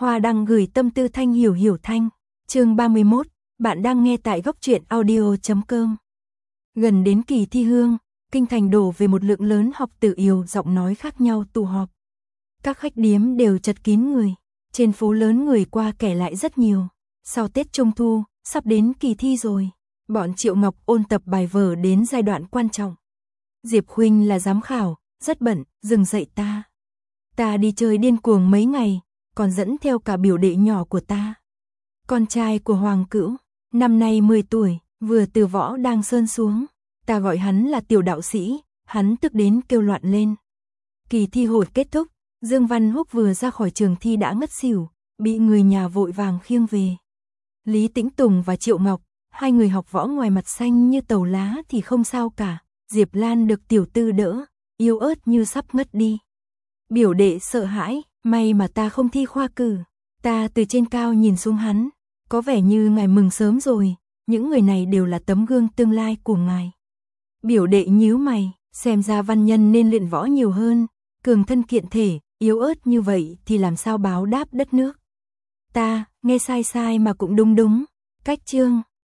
Hoa đăng gửi tâm tư thanh hiểu hiểu thanh. Chương 31, bạn đang nghe tại góc truyện audio.com. Gần đến kỳ thi hương, kinh thành đổ về một lượng lớn học tử yêu giọng nói khác nhau tụ họp. Các khách điếm đều chật kín người, trên phố lớn người qua kẻ lại rất nhiều. Sau Tết Trung Thu, sắp đến kỳ thi rồi, bọn Triệu Ngọc ôn tập bài vở đến giai đoạn quan trọng. Diệp Khuynh là giám khảo, rất bận, dừng dậy ta. Ta đi chơi điên cuồng mấy ngày, còn dẫn theo cả biểu đệ nhỏ của ta. Con trai của Hoàng Cữu, năm nay 10 tuổi, vừa từ võ đang sơn xuống. Ta gọi hắn là tiểu đạo sĩ, hắn tức đến kêu loạn lên. Kỳ thi hội kết thúc, Dương Văn Húc vừa ra khỏi trường thi đã ngất xỉu, bị người nhà vội vàng khiêng về. Lý Tĩnh Tùng và Triệu Ngọc, hai người học võ ngoài mặt xanh như tàu lá thì không sao cả. Diệp Lan được tiểu tư đỡ, yếu ớt như sắp ngất đi. Biểu đệ sợ hãi, may mà ta không thi khoa cử. Ta từ trên cao nhìn xuống hắn, có vẻ như ngài mừng sớm rồi, những người này đều là tấm gương tương lai của ngài. Biểu đệ nhíu mày, xem ra văn nhân nên luyện võ nhiều hơn, cường thân kiện thể, yếu ớt như vậy thì làm sao báo đáp đất nước. Ta, nghe sai sai mà cũng đúng đúng. Cách chương,